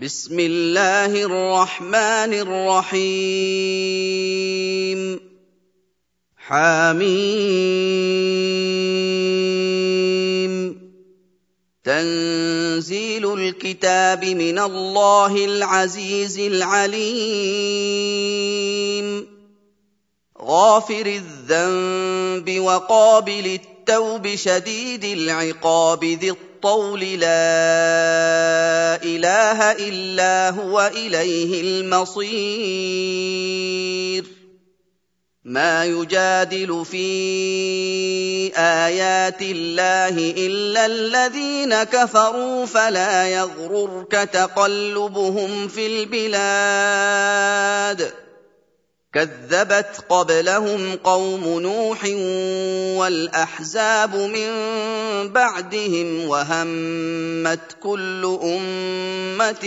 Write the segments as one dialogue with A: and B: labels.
A: بسم الله الرحمن الرحيم حميم تنزيل الكتاب من الله العزيز العليم غافر الذنب وقابل التوب شديد العقاب ذي الطول لا إله إلا هو إليه المصير ما يجادل في آيات الله إلا الذين كفروا فلا يغررك تقلبهم في البلاد كذبت قبلهم قوم نوح والأحزاب من بعدهم وهمت كل أمة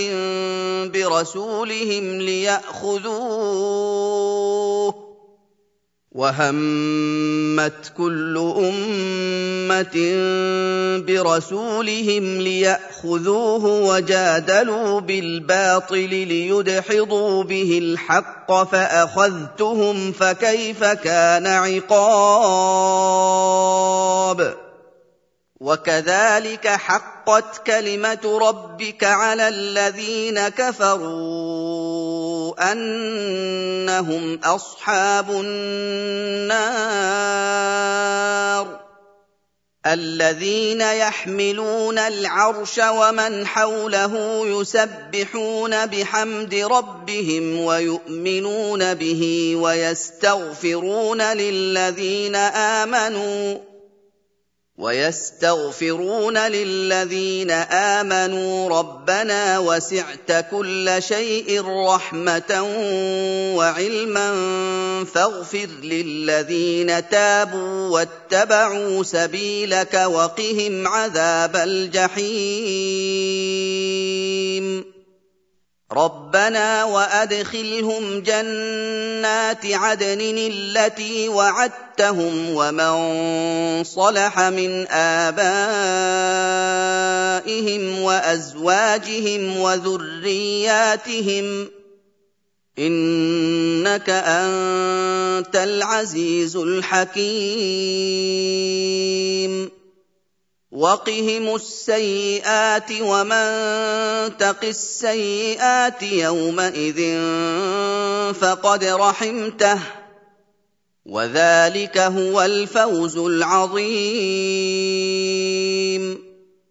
A: برسولهم ليأخذوه وجادلوا بالباطل ليدحضوا به الحق فأخذتهم فكيف كان عقاب وكذلك حقت كلمة ربك على الذين كفروا أنهم أصحاب النار الذين يحملون العرش ومن حوله يسبحون بحمد ربهم ويؤمنون به ويستغفرون للذين آمنوا ربنا وسعت كل شيء رحمة وعلما فاغفر للذين تابوا واتبعوا سبيلك وقهم عذاب الجحيم ربنا وأدخلهم جنات عدن التي وعدتهم ومن صلح من آبائهم وأزواجهم وذرياتهم إنك أنت العزيز الحكيم وقهم السيئات ومن تق السيئات يومئذ فقد رحمته وذلك هو الفوز العظيم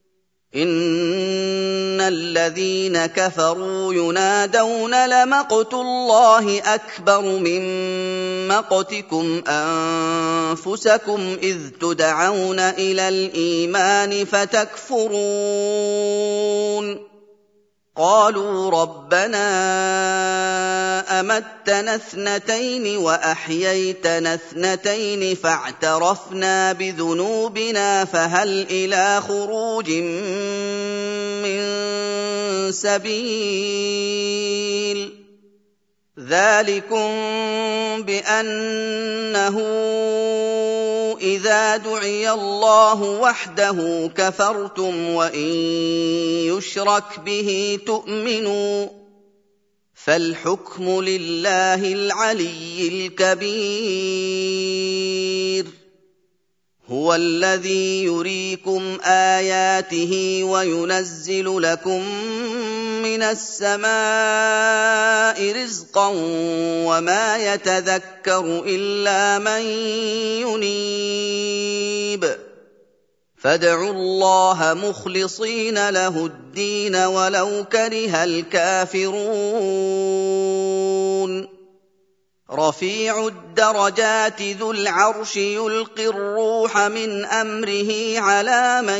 A: إن الذين كفروا ينادون لمقت الله أكبر من مقتكم أنفسكم إذ تدعون إلى الإيمان فتكفرون قالوا ربنا أمتنا اثنتين وأحييتنا اثنتين فاعترفنا بذنوبنا فهل إلى خروج من سبيل ذلكم بأنه إذا دعي الله وحده كفرتم وإن يشرك به تؤمنوا فالحكم لله العلي الكبير هو الذي يريكم آياته وينزل لكم من السماء رزقا وما يتذكر إلا من ينيب فادعوا الله مخلصين له الدين ولو كره الكافرون رفيع الدرجات ذو العرش يلقي الروح من أمره على من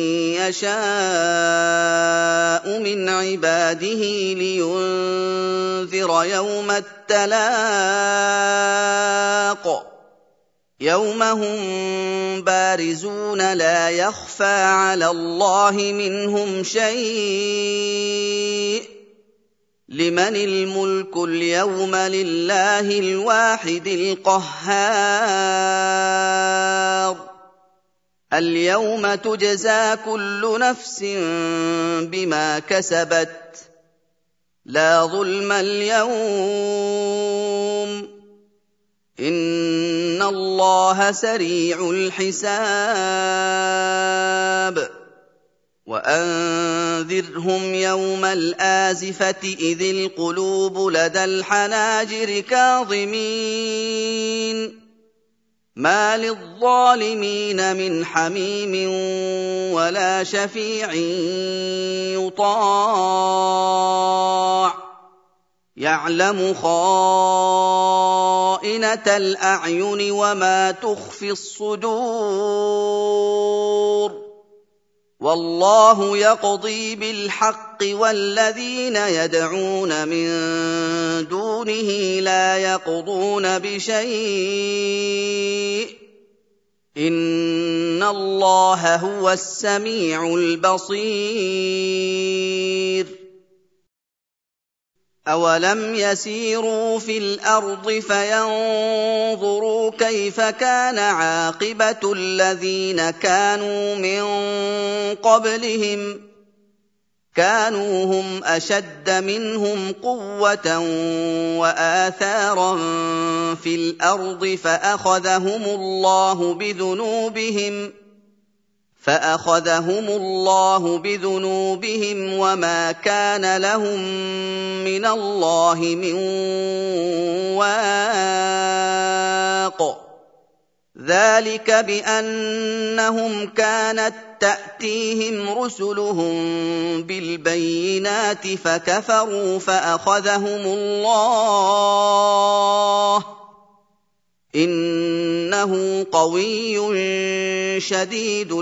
A: يشاء من عباده لينذر يوم التلاق يوم هم بارزون لا يخفى على الله منهم شيء لمن الملك اليوم لله الواحد القهار اليوم تجزى كل نفس بما كسبت لا ظلم اليوم إن الله سريع الحساب وأنذرهم يوم الآزفة إذ القلوب لدى الحناجر كاظمين ما للظالمين من حميم ولا شفيع يطاع يعلم خائنة الأعين وما تخفي الصدور والله يقضي بالحق والذين يدعون من دونه لا يقضون بشيء إن الله هو السميع البصير أولم يسيروا في الأرض فينظروا كيف كان عاقبة الذين كانوا من قبلهم كانوا هم أشد منهم قوة وآثارا في الأرض فأخذهم الله بذنوبهم وما كان لهم من الله من واق ذلك بأنهم كانت تأتيهم رسلهم بالبينات فكفروا فأخذهم الله إنه قوي شديد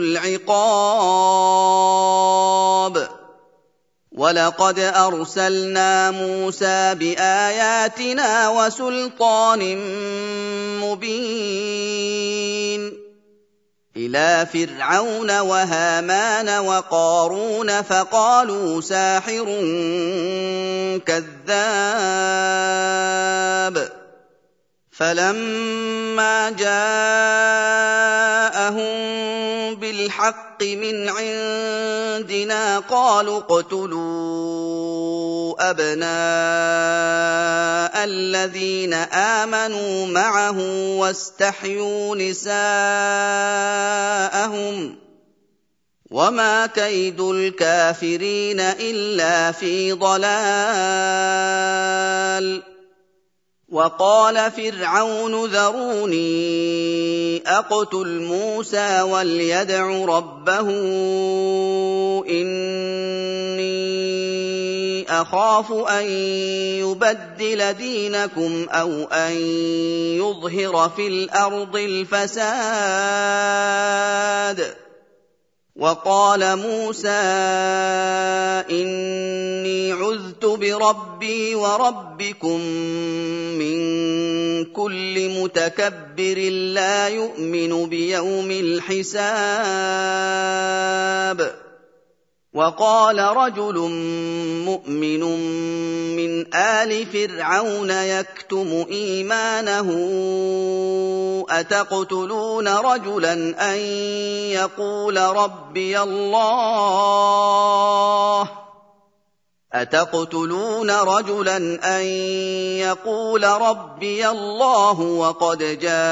A: العقاب ولقد أرسلنا موسى بآياتنا وسلطان مبين إلى فرعون وهامان وقارون فقالوا ساحر كذاب فلما جاءهم بالحق من عندنا قالوا اقتلوا أبناء الذين آمنوا معه واستحيوا نساءهم وما كيد الكافرين إلا في ضلال وقال فرعون ذروني أقتل موسى وليدع ربه إني أخاف أن يبدل دينكم أو أن يظهر في الأرض الفساد وقال موسى إني عذت بربي وربكم من كل متكبر لا يؤمن بيوم الحساب وقال رجل مؤمن من آل فرعون يكتم إيمانه أتقتلون رجلا أن يقول ربي الله وقد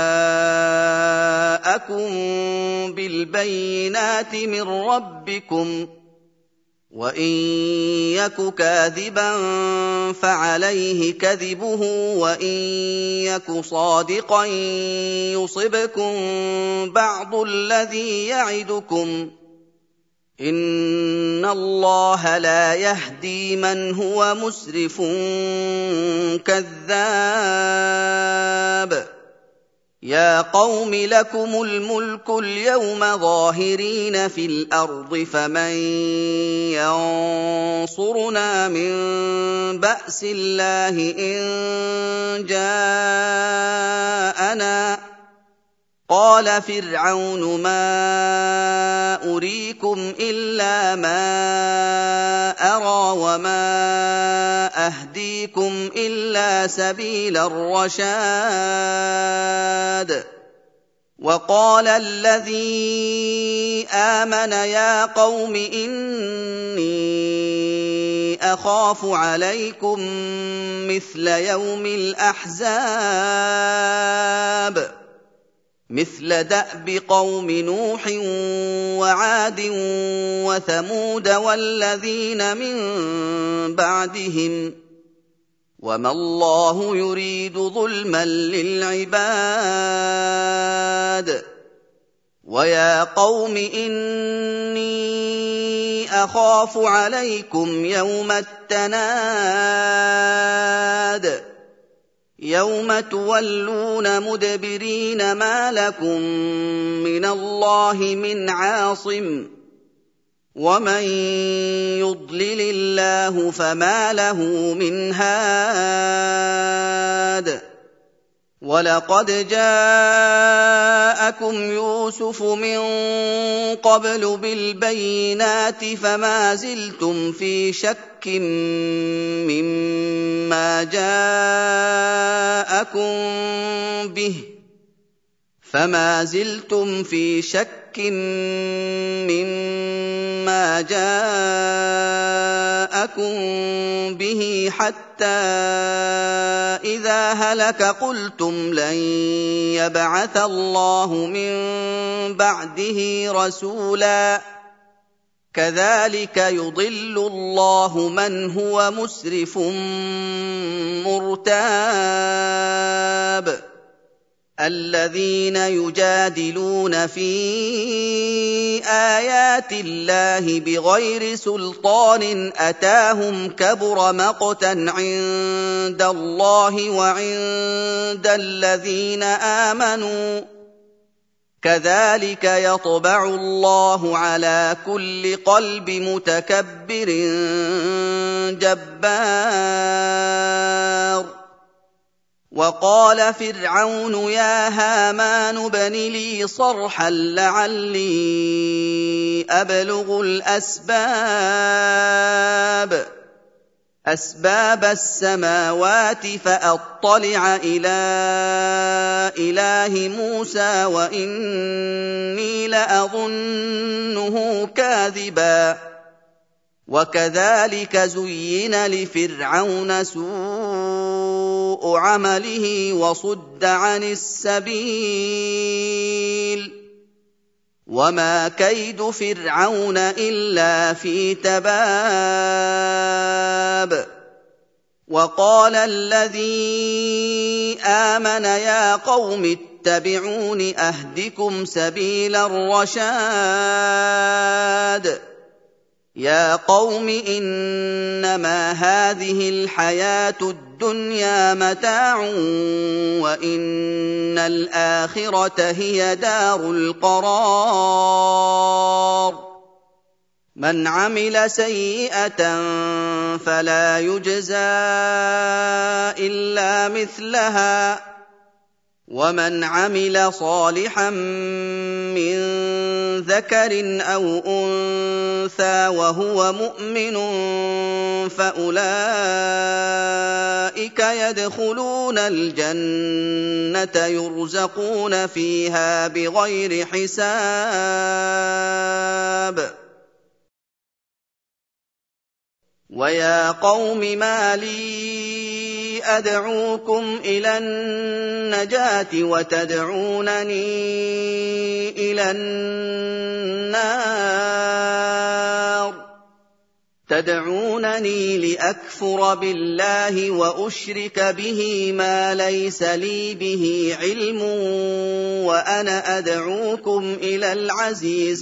A: جاءكم بالبينات من ربكم وإن يك كاذبا فعليه كذبه وإن يك صادقا يصبكم بعض الذي يعدكم إن الله لا يهدي من هو مسرف كذاب يا قوم لكم الملك اليوم ظاهرين في الأرض فمن ينصرنا من بأس الله إن جاءنا قال فرعون ما أريكم إلا ما أرى وما أهديكم إلا سبيل الرشاد وقال الذي آمن يا قوم إني أخاف عليكم مثل يوم الأحزاب مثل دأب قوم نوح وعاد وثمود والذين من بعدهم وما الله يريد ظلما للعباد ويا قوم إني أخاف عليكم يوم التناد يوم تولون مدبرين ما لكم من الله من عاصم ومن يضلل الله فما له من هاد ولقد جاءكم يوسف من قبل بالبينات فما زلتم في شك مما جاءكم به حتى إذا هلك قلتم لن يبعث الله من بعده رسولا كذلك يضل الله من هو مسرف مرتاب الذين يجادلون في آيات الله بغير سلطان أتاهم كبر مقتا عند الله وعند الذين آمنوا كذلك يطبع الله على كل قلب متكبر جبار وقال فرعون يا هامان ابن لي صرحا لعلي أبلغ أسباب السماوات فأطلع إلى إله موسى وإني لأظنه كاذبا وكذلك زين لفرعون سوء عمله وصد عن السبيل وما كيد فرعون إلا في تباب وقال الذي آمن يا قوم اتبعون أهدكم سبيل الرشاد يا قوم إنما هذه الحياة الدنيا متاع وإن الآخرة هي دار القرار من عمل سيئة فلا يجزى إلا مثلها ومن عمل صالحا من ذكر أو أنثى وهو مؤمن فأولئك يدخلون الجنة يرزقون فيها بغير حساب ويا قوم ما لي أدعوكم إلى النجاة وتدعونني إلى النار تدعونني لأكفر بالله وأشرك به ما ليس لي به علم وأنا أدعوكم إلى العزيز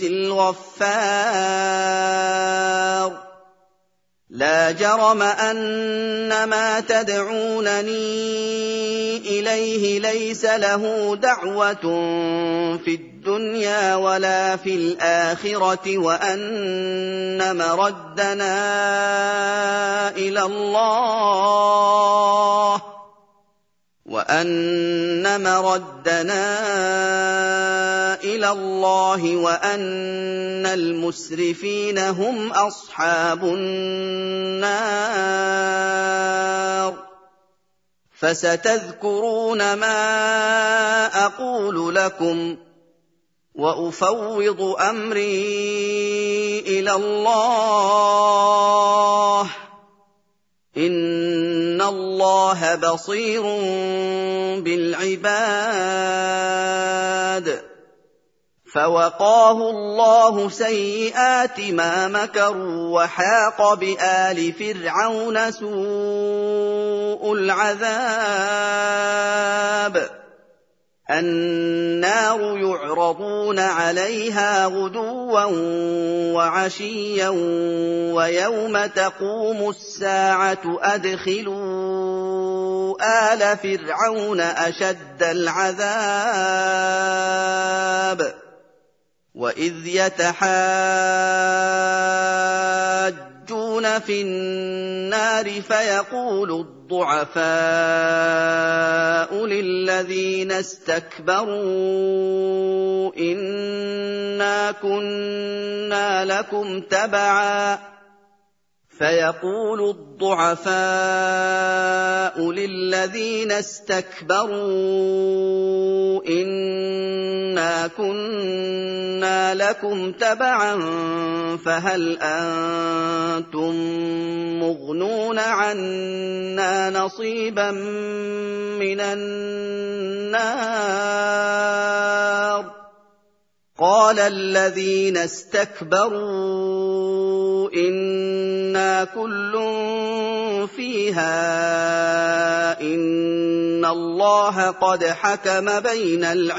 A: الغفار لا جرم أن ما تدعونني إليه ليس له دعوة في الدنيا ولا في الآخرة وأن مردنا إلى الله وأن المسرفين هم أصحاب النار فستذكرون ما أقول لكم وأفوض أمري إلى الله اللَّهَ بَصِيرٌ بِالْعِبَادِ فَوَقَاهُ اللَّهُ سَيِّئَاتِ مَا مَكَرُوا وَحَاقَ بِآلِ فِرْعَوْنَ سُوءُ الْعَذَابِ النَّارُ يُعْرَضُونَ عَلَيْهَا غُدُوًّا وَعَشِيًّا وَيَوْمَ تَقُومُ السَّاعَةُ أَدْخِلُوا آلَ فِرْعَوْنَ أَشَدَّ الْعَذَابِ وَإِذْ يَتَحَاجُّونَ فِي النَّارِ فَيَقُولُ الضُّعَفَاءُ لِلَّذِينَ اسْتَكْبَرُوا إِنَّا كُنَّا لَكُمْ تَبَعًا فَهَلْ أَنتُم مُّغْنُونَ عَنَّا نَصِيبًا مِّنَ النَّارِ قَالَ الَّذِينَ اسْتَكْبَرُوا إِنَّا كُلٌّ فِيهَا إِنَّ اللَّهَ قَدْ حَكَمَ بَيْنَ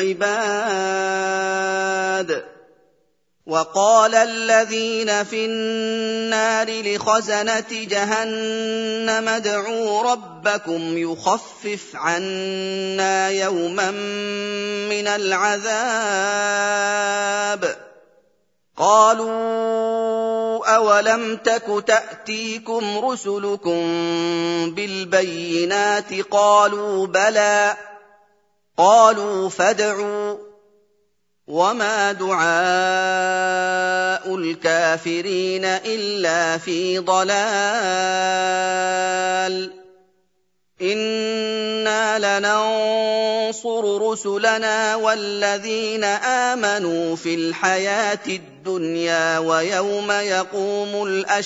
A: الْعِبَادِ وَقَالَ الَّذِينَ فِي النَّارِ لِخَزَنَةِ جَهَنَّمَ ادْعُوا رَبَّكُمْ يُخَفِّفْ عَنَّا يَوْمًا مِّنَ الْعَذَابِ قَالُوا أَوَلَمْ تَكُ تَأْتِيكُمْ رُسُلُكُم بِالْبَيِّنَاتِ قَالُوا بَلَىٰ قَالُوا فَادْعُوا وَمَا دُعَاءُ الْكَافِرِينَ إِلَّا فِي ضَلَالٍ إِنَّا لَنَنصُرُ رُسُلَنَا وَالَّذِينَ آمَنُوا فِي الْحَيَاةِ الدُّنْيَا وَيَوْمَ يَقُومُ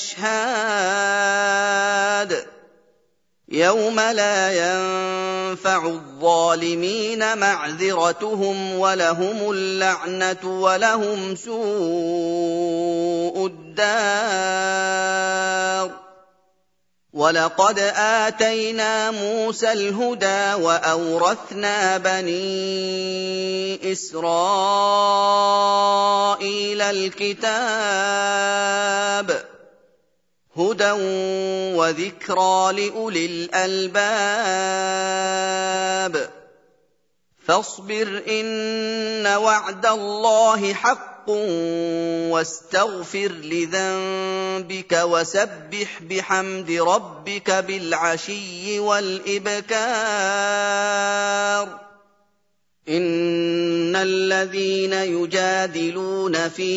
A: الْأَشْهَادُ يَوْمَ لَا يَنفَعُ الظَّالِمِينَ مَعْذِرَتُهُمْ وَلَهُمُ اللَّعْنَةُ وَلَهُمْ سُوءُ الدَّارِ وَلَقَدْ آتَيْنَا مُوسَى الْهُدَىٰ وَأَوْرَثْنَا بَنِي إِسْرَائِيلَ الْكِتَابَ هُدًى وَذِكْرَىٰ لِأُولِي الْأَلْبَابِ فَاصْبِرْ إِنَّ وَعْدَ اللَّهِ حَقٌّ وَاسْتَغْفِرْ لِذَنبِكَ وَسَبِّحْ بِحَمْدِ رَبِّكَ بِالْعَشِيِّ وَالْإِبْكَارِ إِنَّ الَّذِينَ يُجَادِلُونَ فِي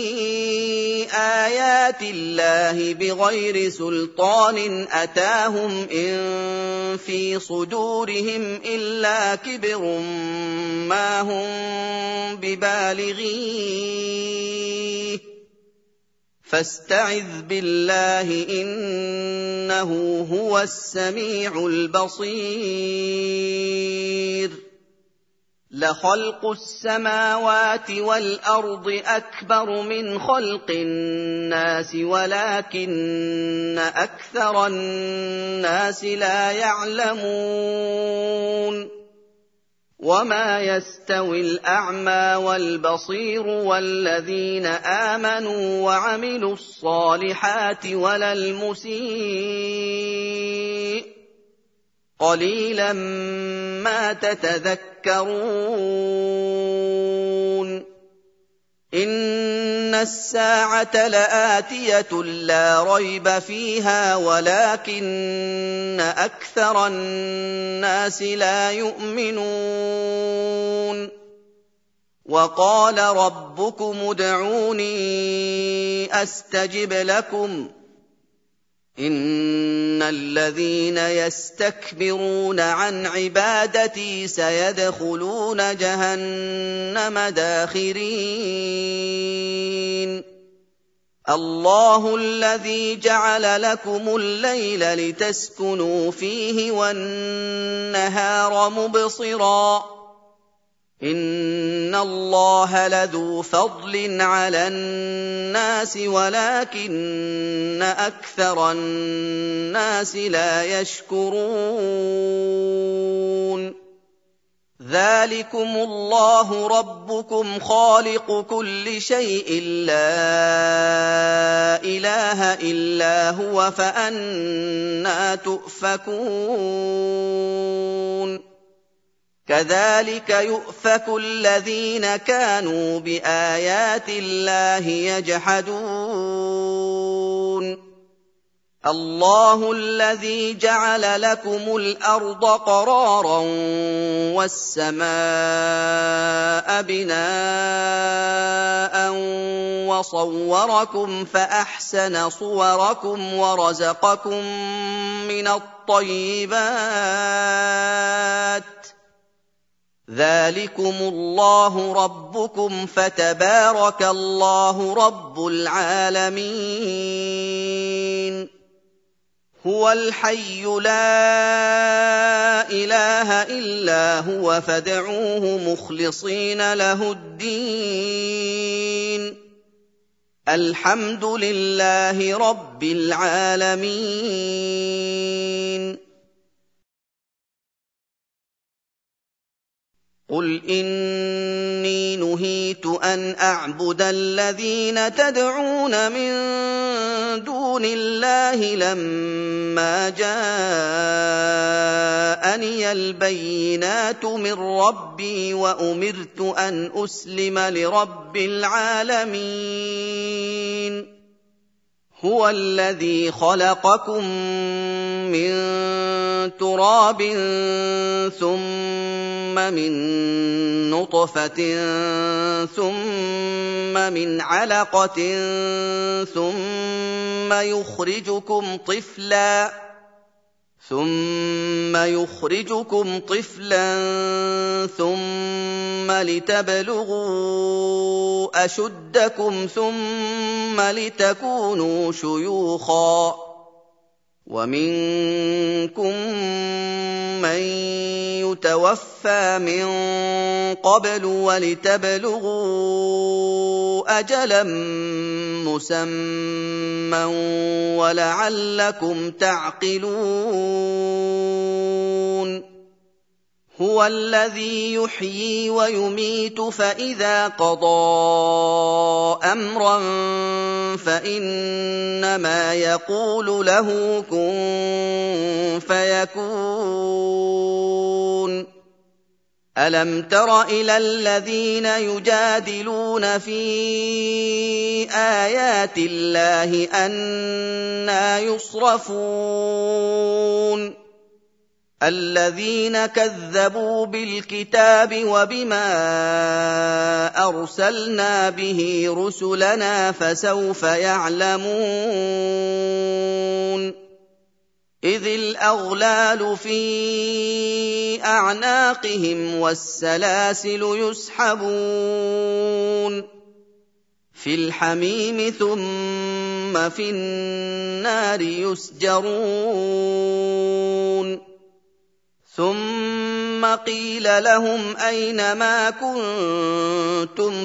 A: آيَاتِ اللَّهِ بِغَيْرِ سُلْطَانٍ أَتَاهُمْ إِن فِي صُدُورِهِمْ إِلَّا كِبْرٌ مَّا هُم بِبَالِغِيهِ فَاسْتَعِذْ بِاللَّهِ إِنَّهُ هُوَ السَّمِيعُ الْبَصِيرُ لَخَلْقُ السَّمَاوَاتِ وَالْأَرْضِ أَكْبَرُ مِنْ خَلْقِ النَّاسِ وَلَٰكِنَّ أَكْثَرَ النَّاسِ لَا يَعْلَمُونَ وَمَا يَسْتَوِي الْأَعْمَىٰ وَالْبَصِيرُ وَالَّذِينَ آمَنُوا وَعَمِلُوا الصَّالِحَاتِ وَلَا الْمُسِيءُ قَلِيلًا مَّا تَتَذَكَّرُونَ إِنَّ السَّاعَةَ لَآتِيَةٌ لَّا رَيْبَ فِيهَا وَلَٰكِنَّ أَكْثَرَ النَّاسِ لَا يُؤْمِنُونَ وَقَالَ رَبُّكُمُ ادْعُونِي أَسْتَجِبْ لَكُمْ إِنَّ الَّذِينَ يَسْتَكْبِرُونَ عَنْ عِبَادَتِي سَيَدْخُلُونَ جَهَنَّمَ دَاخِرِينَ الله الذي جعل لكم الليل لتسكنوا فيه والنهار مبصرا إن الله لذو فضل على الناس ولكن أكثر الناس لا يشكرون ذلكم الله ربكم خالق كل شيء لا إله إلا هو فأنى تؤفكون كذلك يؤفك الذين كانوا بآيات الله يجحدون الله الذي جعل لكم الأرض قرارا والسماء بناء وصوركم فأحسن صوركم ورزقكم من الطيبات ذلكم الله ربكم فتبارك الله رب العالمين هو الحي لا إله إلا هو فادعوه مخلصين له الدين الحمد لله رب العالمين قل إني نهيت أن أعبد الذين تدعون من دون الله لما جاءني البينات من ربي وأمرت أن أسلم لرب العالمين هو الذي خلقكم من تراب ثم من نطفة ثم من علقة ثم يخرجكم طفلا ثم لتبلغوا أشدكم ثم لتكونوا شيوخا ومنكم من يتوفى من قبل ولتبلغوا أجلا مسمى ولعلكم تعقلون هو الذي يحيي ويميت فإذا قضى أمرا فإنما يقول له كن فيكون ألم تر إلى الذين يجادلون في آيات الله أنى يصرفون الذين كذبوا بالكتاب وبما أرسلنا به رسلنا فسوف يعلمون إذ الأغلال في أعناقهم والسلاسل يسحبون في الحميم ثم في النار يسجرون ثم قيل لهم أين ما كنتم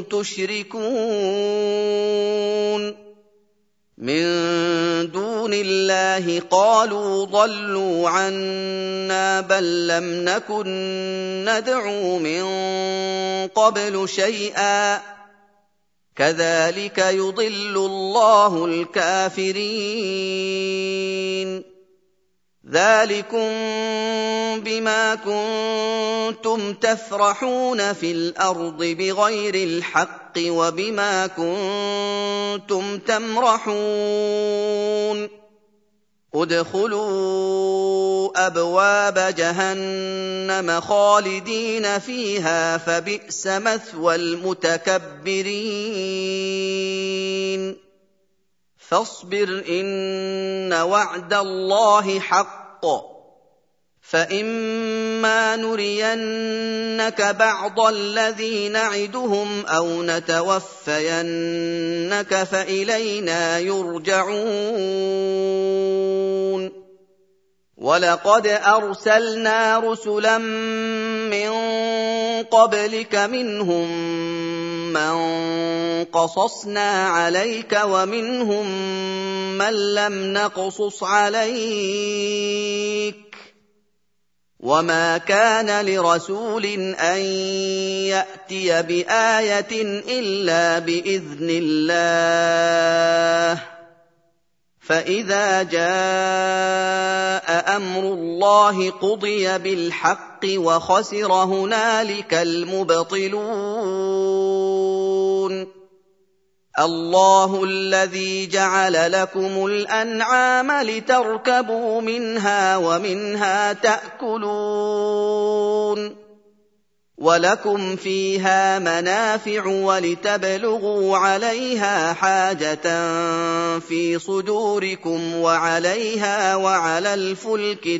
A: تشركون من دون الله قالوا ضلوا عنا بل لم نكن ندعو من قبل شيئا كذلك يضل الله الكافرين ذلكم بما كنتم تفرحون في الأرض بغير الحق وبما كنتم تمرحون ادخلوا أبواب جهنم خالدين فيها فبئس مثوى المتكبرين فاصبر إن وعد الله حق فإما نرينك بعض الذي نعدهم أو نتوفينك فإلينا يرجعون ولقد أرسلنا رسلا من قبلك منهم من قصصنا عليك ومنهم من لم نقصص عليك وما كان لرسول أن يأتي بآية إلا بإذن الله فإذا جاء أمر الله قضي بالحق وخسر هنالك المبطلون الله الذي جعل لكم الأنعام لتركبوا منها ومنها تأكلون ولكم فيها منافع ولتبلغوا عليها حاجة في صدوركم وعليها وعلى الفلك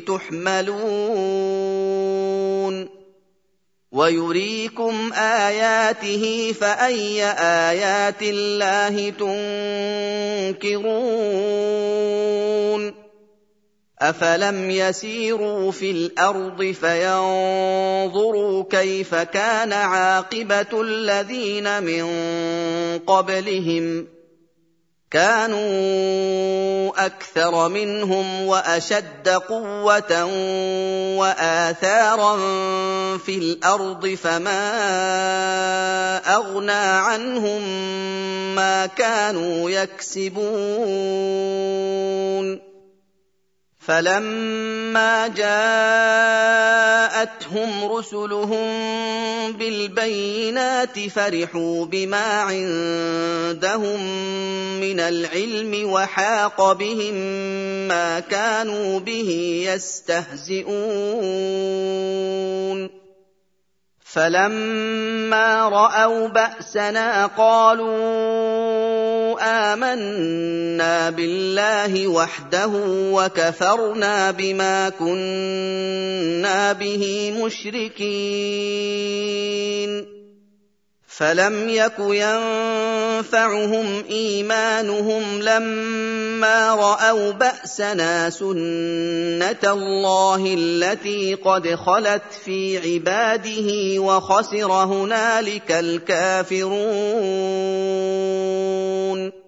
A: تحملون ويريكم آياته فأي آيات الله تنكرون أفلم يسيروا في الأرض فينظروا كيف كان عاقبة الذين من قبلهم كانوا أكثر منهم وأشد قوة وآثارا في الأرض فما أغنى عنهم ما كانوا يكسبون فلما جاءتهم رسلهم بالبينات فرحوا بما عندهم من العلم وحاق بهم ما كانوا به يستهزئون فلما رأوا بأسنا قالوا آمنا بالله وحده وكفرنا بما كنا به مشركين فلم يك ينفعهم إيمانهم لما رأوا بأسنا سنة الله التي قد خلت في عباده وخسر هنالك الكافرون